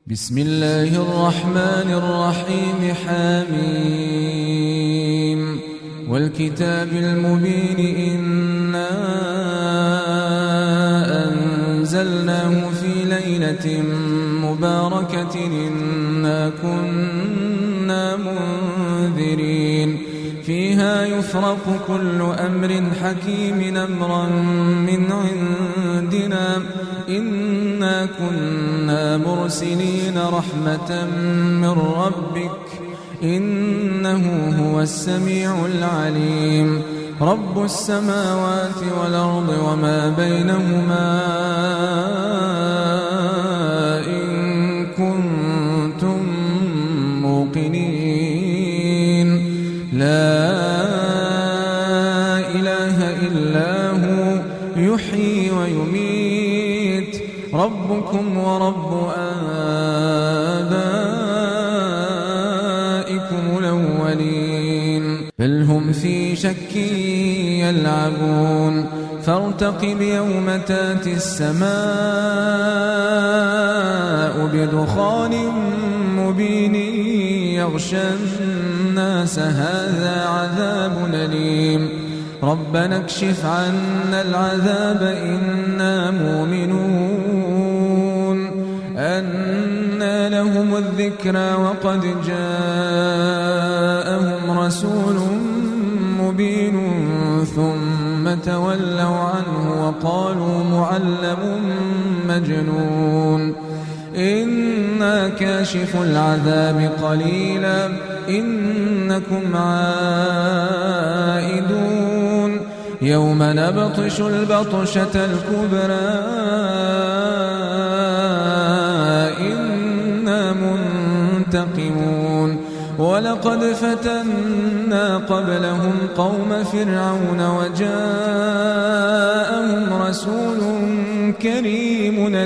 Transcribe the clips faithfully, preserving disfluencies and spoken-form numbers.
بسم الله الرحمن الرحيم. حميم والكتاب المبين إنا أنزلناه في ليلة مباركة إنا كنا منذرين فيها يفرق كل أمر حكيم أمرا من عندنا إنا كنا مرسلين رحمة من ربك إنه هو السميع العليم. رب السماوات والأرض وما بينهما إن كنتم موقنين لا إله إلا هو يحيي ويميت ربكم ورب آبائكم الأولين بل هم في شك يلعبون فارتقب يوم تأتي السماء بدخان مبين يغشى الناس هذا عذاب أليم ربنا اكشف عنا العذاب إنا مؤمنون أنى لهم الذكرى وقد جاءهم رسول مبين ثم تولوا عنه وقالوا معلم مجنون إنا كاشف العذاب قليلا إنكم عائدون يوم نبطش البطشة الكبرى إنا منتقمون ولقد فتنا قبلهم قوم فرعون وجاءهم رسول كريم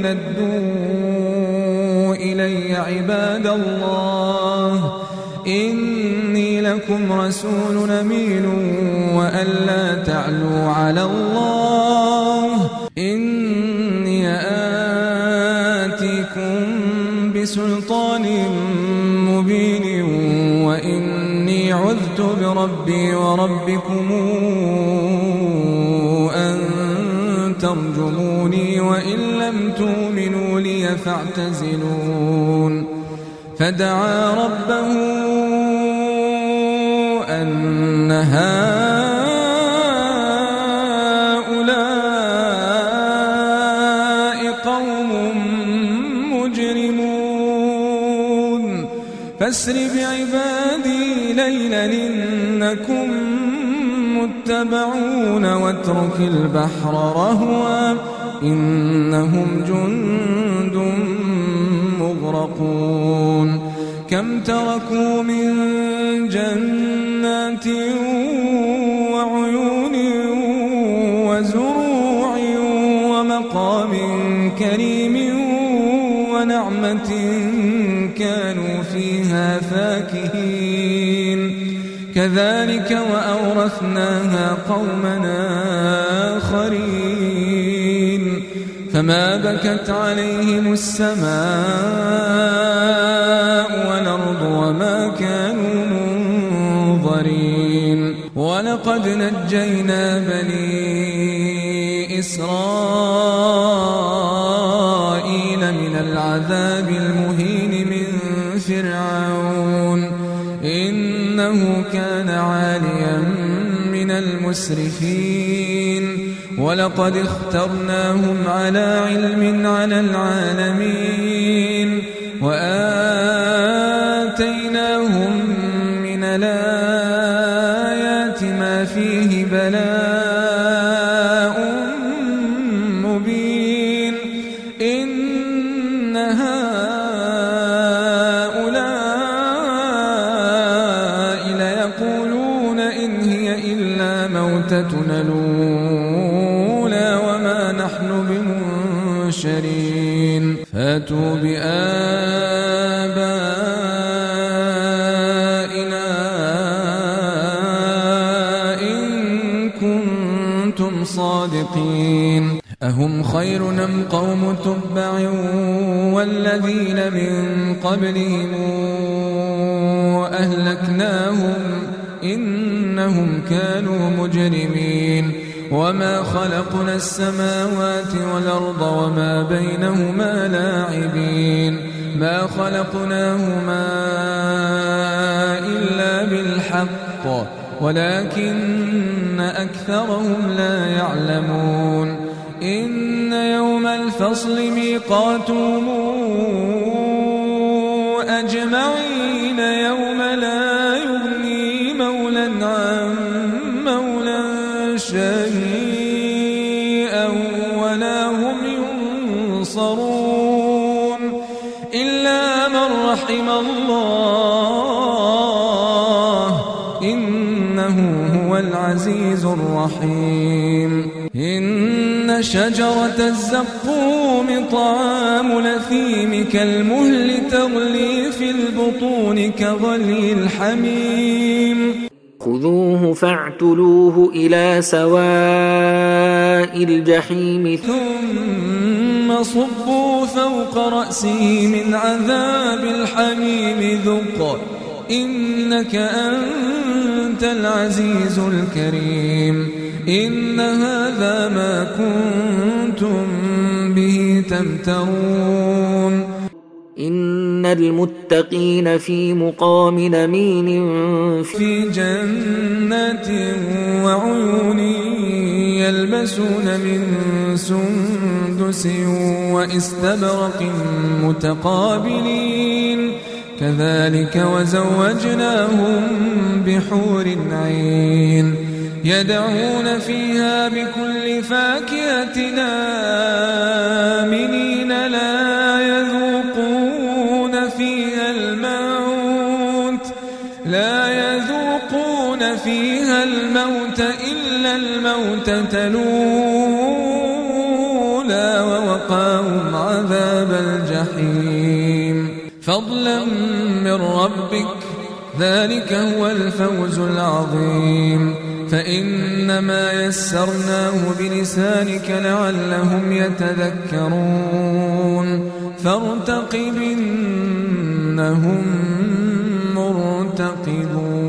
ندوا إلي عباد الله إني لكم رسول أمين وأن لا تعلوا على الله إني آتيكم بسلطان مبين وإني عذت بربي وربكم أن ترجموني وإن لم تؤمنوا لي فاعتزلون فدعا ربه أن هؤلاء قوم مجرمون فاسر بعبادي ليلا إنكم متبعون واترك البحر رهوا إنهم جند مغرقون كم تركوا من جنات وعيون وزروع ومقام كريم ونعمة كانوا فيها فاكهين كذلك وأورثناها قومنا آخرين فما بكت عليهم السماء والأرض وما كانوا منظرين ولقد نجينا بني إسرائيل من العذاب المهين من فرعون إنه كان عاليا من المسرفين ولقد اخترناهم على علم على العالمين وآتيناهم من الآيات ما فيه بلاء مبين إن هؤلاء ليقولون إن هي إلا موتتنا الأولى وما نحن بمنشرين فاتوا بآبائنا إن كنتم صادقين أهم خير أم قوم تبع والذين من قبلهم أهلكناهم إنهم كانوا مجرمين وما خلقنا السماوات والأرض وما بينهما لاعبين ما خلقناهما إلا بالحق ولكن أكثرهم لا يعلمون إن يوم الفصل ميقاتهم أجمعين يوم لا يغني مولا عن مولا شيئا ولا هم ينصرون إلا من رحم الله إنه هو العزيز الرحيم إن شجرة الزقوم طعام الأثيم كالمهل تغلي في البطون كغلي الحميم خذوه فاعتلوه إلى سواء الجحيم ثم صبوا فوق رأسه من عذاب الحميم ذق إنك أنت العزيز الكريم إن هذا ما كنتم به تمترون إن المتقين في مقام أمين في جنات وعيون يلبسون من سندس واستبرق متقابلين كذلك وزوجناهم بحور عين يدعون فيها بكل فاكهة آمنين لا يذوقون فيها الموت لا يذوقون فيها الموت إلا الموتة الأولى ووقاهم عذاب الجحيم فضلا من ربك ذلك هو الفوز العظيم فإنما يسرناه بلسانك لعلهم يتذكرون فارتقب إنهم مرتقبون.